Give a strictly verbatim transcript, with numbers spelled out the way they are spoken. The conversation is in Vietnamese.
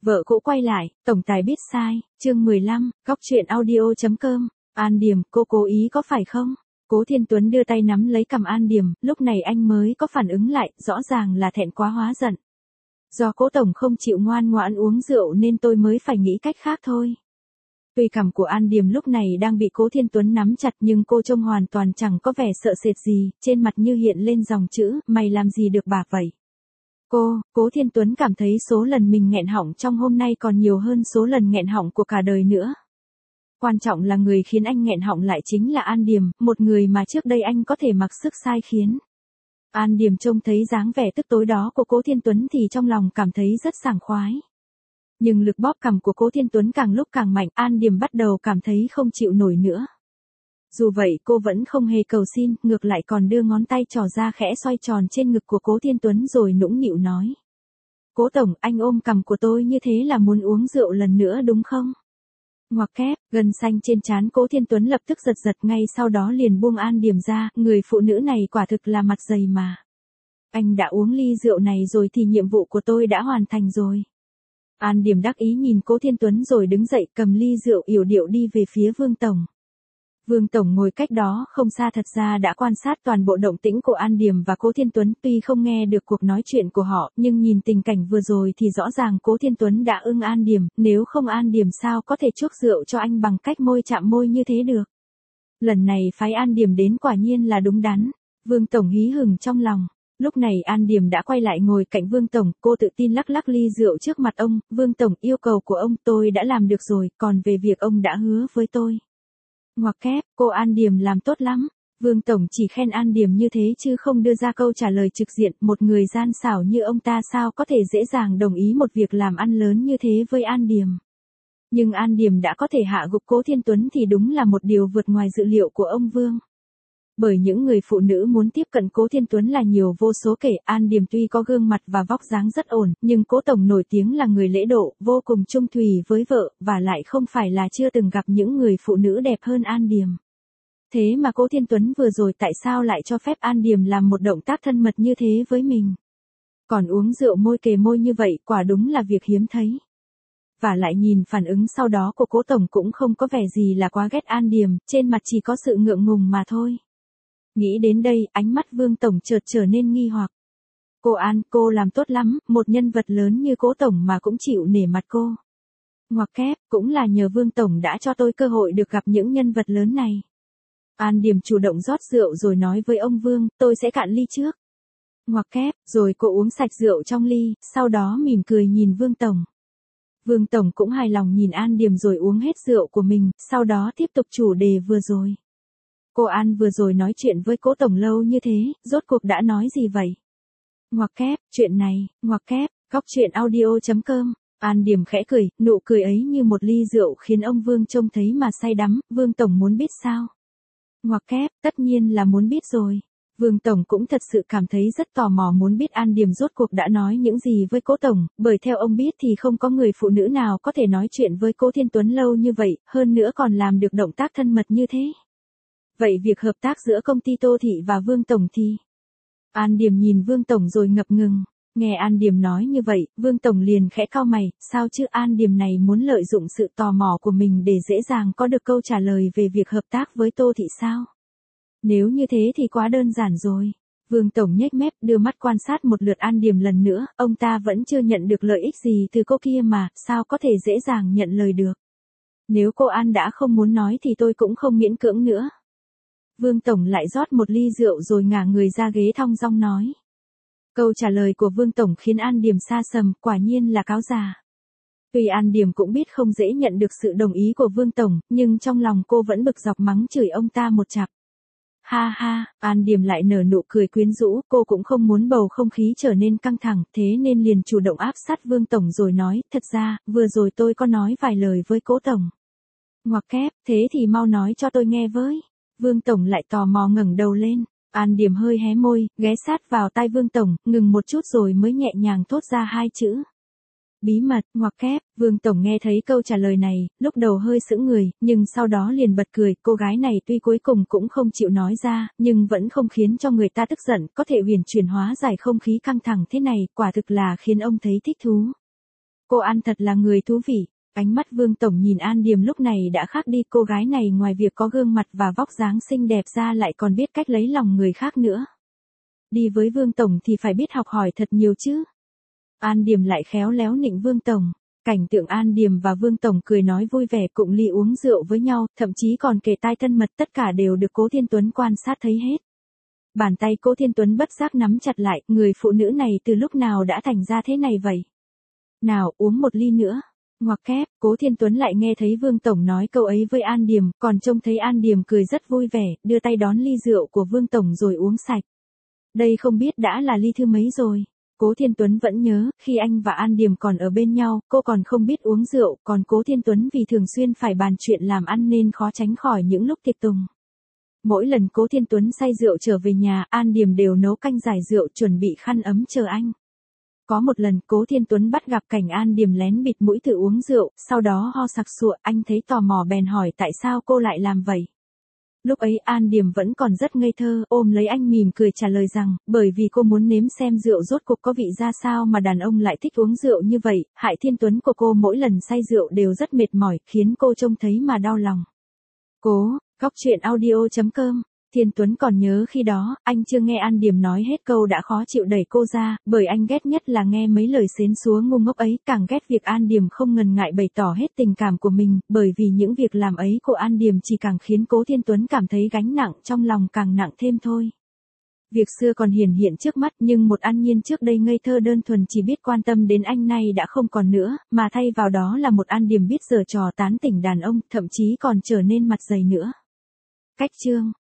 Vợ cũ quay lại, tổng tài biết sai, chương mười lăm, góc truyện audio chấm com, An Điềm, cô cố ý có phải không? Cố Thiên Tuấn đưa tay nắm lấy cằm An Điềm, lúc này anh mới có phản ứng lại, rõ ràng là thẹn quá hóa giận. Do Cố tổng không chịu ngoan ngoãn uống rượu nên tôi mới phải nghĩ cách khác thôi. Tuy cằm của An Điềm lúc này đang bị Cố Thiên Tuấn nắm chặt nhưng cô trông hoàn toàn chẳng có vẻ sợ sệt gì, trên mặt như hiện lên dòng chữ, mày làm gì được bà vậy? Cô, Cố Thiên Tuấn cảm thấy số lần mình nghẹn họng trong hôm nay còn nhiều hơn số lần nghẹn họng của cả đời nữa. Quan trọng là người khiến anh nghẹn họng lại chính là An Điềm, một người mà trước đây anh có thể mặc sức sai khiến. An Điềm trông thấy dáng vẻ tức tối đó của Cố Thiên Tuấn thì trong lòng cảm thấy rất sảng khoái. Nhưng lực bóp cằm của Cố Thiên Tuấn càng lúc càng mạnh, An Điềm bắt đầu cảm thấy không chịu nổi nữa. Dù vậy cô vẫn không hề cầu xin, ngược lại còn đưa ngón tay trỏ ra khẽ xoay tròn trên ngực của Cố Thiên Tuấn rồi nũng nịu nói. Cố tổng, anh ôm cằm của tôi như thế là muốn uống rượu lần nữa đúng không? Ngoặc kép, gân xanh trên trán Cố Thiên Tuấn lập tức giật giật, ngay sau đó liền buông An Điềm ra, người phụ nữ này quả thực là mặt dày mà. Anh đã uống ly rượu này rồi thì nhiệm vụ của tôi đã hoàn thành rồi. An Điềm đắc ý nhìn Cố Thiên Tuấn rồi đứng dậy cầm ly rượu yểu điệu đi về phía Vương tổng. Vương tổng ngồi cách đó không xa thật ra đã quan sát toàn bộ động tĩnh của An Điềm và Cố Thiên Tuấn, tuy không nghe được cuộc nói chuyện của họ, nhưng nhìn tình cảnh vừa rồi thì rõ ràng Cố Thiên Tuấn đã ưng An Điềm, nếu không An Điềm sao có thể chuốc rượu cho anh bằng cách môi chạm môi như thế được. Lần này phái An Điềm đến quả nhiên là đúng đắn. Vương tổng hí hửng trong lòng. Lúc này An Điềm đã quay lại ngồi cạnh Vương tổng, cô tự tin lắc lắc ly rượu trước mặt ông. Vương tổng, yêu cầu của ông tôi đã làm được rồi, còn về việc ông đã hứa với tôi. Ngoặc kép, cô An Điềm làm tốt lắm. Vương tổng chỉ khen An Điềm như thế chứ không đưa ra câu trả lời trực diện, một người gian xảo như ông ta sao có thể dễ dàng đồng ý một việc làm ăn lớn như thế với An Điềm. Nhưng An Điềm đã có thể hạ gục Cố Thiên Tuấn thì đúng là một điều vượt ngoài dự liệu của ông Vương. Bởi những người phụ nữ muốn tiếp cận Cố Thiên Tuấn là nhiều vô số kể, An Điềm tuy có gương mặt và vóc dáng rất ổn, nhưng Cố tổng nổi tiếng là người lễ độ, vô cùng trung thủy với vợ, và lại không phải là chưa từng gặp những người phụ nữ đẹp hơn An Điềm. Thế mà Cố Thiên Tuấn vừa rồi tại sao lại cho phép An Điềm làm một động tác thân mật như thế với mình? Còn uống rượu môi kề môi như vậy quả đúng là việc hiếm thấy. Và lại nhìn phản ứng sau đó của Cố tổng cũng không có vẻ gì là quá ghét An Điềm, trên mặt chỉ có sự ngượng ngùng mà thôi. Nghĩ đến đây, ánh mắt Vương tổng chợt trở nên nghi hoặc. Cô An, cô làm tốt lắm, một nhân vật lớn như Cố tổng mà cũng chịu nể mặt cô. Ngoặc kép, cũng là nhờ Vương tổng đã cho tôi cơ hội được gặp những nhân vật lớn này. An Điềm chủ động rót rượu rồi nói với ông Vương, tôi sẽ cạn ly trước. Ngoặc kép, rồi cô uống sạch rượu trong ly, sau đó mỉm cười nhìn Vương tổng. Vương tổng cũng hài lòng nhìn An Điềm rồi uống hết rượu của mình, sau đó tiếp tục chủ đề vừa rồi. Cô An vừa rồi nói chuyện với Cố tổng lâu như thế, rốt cuộc đã nói gì vậy? Ngoặc kép, chuyện này, ngoặc kép, góc truyện audio chấm com, An Điềm khẽ cười, nụ cười ấy như một ly rượu khiến ông Vương trông thấy mà say đắm. Vương tổng muốn biết sao? Ngoặc kép, tất nhiên là muốn biết rồi. Vương tổng cũng thật sự cảm thấy rất tò mò muốn biết An Điềm rốt cuộc đã nói những gì với Cố tổng, bởi theo ông biết thì không có người phụ nữ nào có thể nói chuyện với Cố Thiên Tuấn lâu như vậy, hơn nữa còn làm được động tác thân mật như thế. Vậy việc hợp tác giữa công ty Tô Thị và Vương tổng thì? An Điềm nhìn Vương tổng rồi ngập ngừng. Nghe An Điềm nói như vậy, Vương tổng liền khẽ cau mày, sao chứ An Điềm này muốn lợi dụng sự tò mò của mình để dễ dàng có được câu trả lời về việc hợp tác với Tô Thị sao? Nếu như thế thì quá đơn giản rồi. Vương tổng nhếch mép đưa mắt quan sát một lượt An Điềm lần nữa, ông ta vẫn chưa nhận được lợi ích gì từ cô kia mà, sao có thể dễ dàng nhận lời được. Nếu cô An đã không muốn nói thì tôi cũng không miễn cưỡng nữa. Vương tổng lại rót một ly rượu rồi ngả người ra ghế thong dong nói. Câu trả lời của Vương tổng khiến An Điềm sa sầm, quả nhiên là cáo già. Tuy An Điềm cũng biết không dễ nhận được sự đồng ý của Vương tổng, nhưng trong lòng cô vẫn bực dọc mắng chửi ông ta một chặp. Ha ha, An Điềm lại nở nụ cười quyến rũ, cô cũng không muốn bầu không khí trở nên căng thẳng, thế nên liền chủ động áp sát Vương tổng rồi nói, thật ra, vừa rồi tôi có nói vài lời với Cố tổng. Ngoặc kép, thế thì mau nói cho tôi nghe với. Vương tổng lại tò mò ngẩng đầu lên. An Điềm hơi hé môi, ghé sát vào tai Vương tổng, ngừng một chút rồi mới nhẹ nhàng thốt ra hai chữ. Bí mật, ngoặc kép. Vương tổng nghe thấy câu trả lời này, lúc đầu hơi sững người, nhưng sau đó liền bật cười. Cô gái này tuy cuối cùng cũng không chịu nói ra, nhưng vẫn không khiến cho người ta tức giận, có thể huyền chuyển hóa giải không khí căng thẳng thế này, quả thực là khiến ông thấy thích thú. cô An thật là người thú vị. Ánh mắt Vương Tổng nhìn An Điềm lúc này đã khác đi, cô gái này ngoài việc có gương mặt và vóc dáng xinh đẹp ra lại còn biết cách lấy lòng người khác nữa. Đi với Vương Tổng thì phải biết học hỏi thật nhiều chứ. An Điềm lại khéo léo nịnh Vương Tổng. Cảnh tượng An Điềm và Vương Tổng cười nói vui vẻ cụng ly uống rượu với nhau, thậm chí còn kề tai thân mật, tất cả đều được Cố Thiên Tuấn quan sát thấy hết. Bàn tay Cố Thiên Tuấn bất giác nắm chặt lại, người phụ nữ này từ lúc nào đã thành ra thế này vậy? Nào, uống một ly nữa. Ngoặc kép, Cố Thiên Tuấn lại nghe thấy Vương Tổng nói câu ấy với An Điềm, còn trông thấy An Điềm cười rất vui vẻ, đưa tay đón ly rượu của Vương Tổng rồi uống sạch. Đây không biết đã là ly thứ mấy rồi. Cố Thiên Tuấn vẫn nhớ, khi anh và An Điềm còn ở bên nhau, cô còn không biết uống rượu, còn Cố Thiên Tuấn vì thường xuyên phải bàn chuyện làm ăn nên khó tránh khỏi những lúc tiệc tùng. Mỗi lần Cố Thiên Tuấn say rượu trở về nhà, An Điềm đều nấu canh giải rượu chuẩn bị khăn ấm chờ anh. Có một lần Cố Thiên Tuấn bắt gặp cảnh An Điềm lén bịt mũi tự uống rượu, sau đó ho sặc sụa, anh thấy tò mò bèn hỏi tại sao cô lại làm vậy. Lúc ấy An Điềm vẫn còn rất ngây thơ, ôm lấy anh mỉm cười trả lời rằng, bởi vì cô muốn nếm xem rượu rốt cuộc có vị ra sao mà đàn ông lại thích uống rượu như vậy, Hại Thiên Tuấn của cô mỗi lần say rượu đều rất mệt mỏi, khiến cô trông thấy mà đau lòng. Cố, Góc Chuyện Audio chấm com. Thiên Tuấn còn nhớ khi đó, anh chưa nghe An Điềm nói hết câu đã khó chịu đẩy cô ra, bởi anh ghét nhất là nghe mấy lời xến xúa ngu ngốc ấy, càng ghét việc An Điềm không ngần ngại bày tỏ hết tình cảm của mình, bởi vì những việc làm ấy của An Điềm chỉ càng khiến Cố Thiên Tuấn cảm thấy gánh nặng trong lòng càng nặng thêm thôi. Việc xưa còn hiển hiện trước mắt, nhưng một An Nhiên trước đây ngây thơ đơn thuần chỉ biết quan tâm đến anh nay đã không còn nữa, mà thay vào đó là một An Điềm biết giở trò tán tỉnh đàn ông, thậm chí còn trở nên mặt dày nữa. Cách chương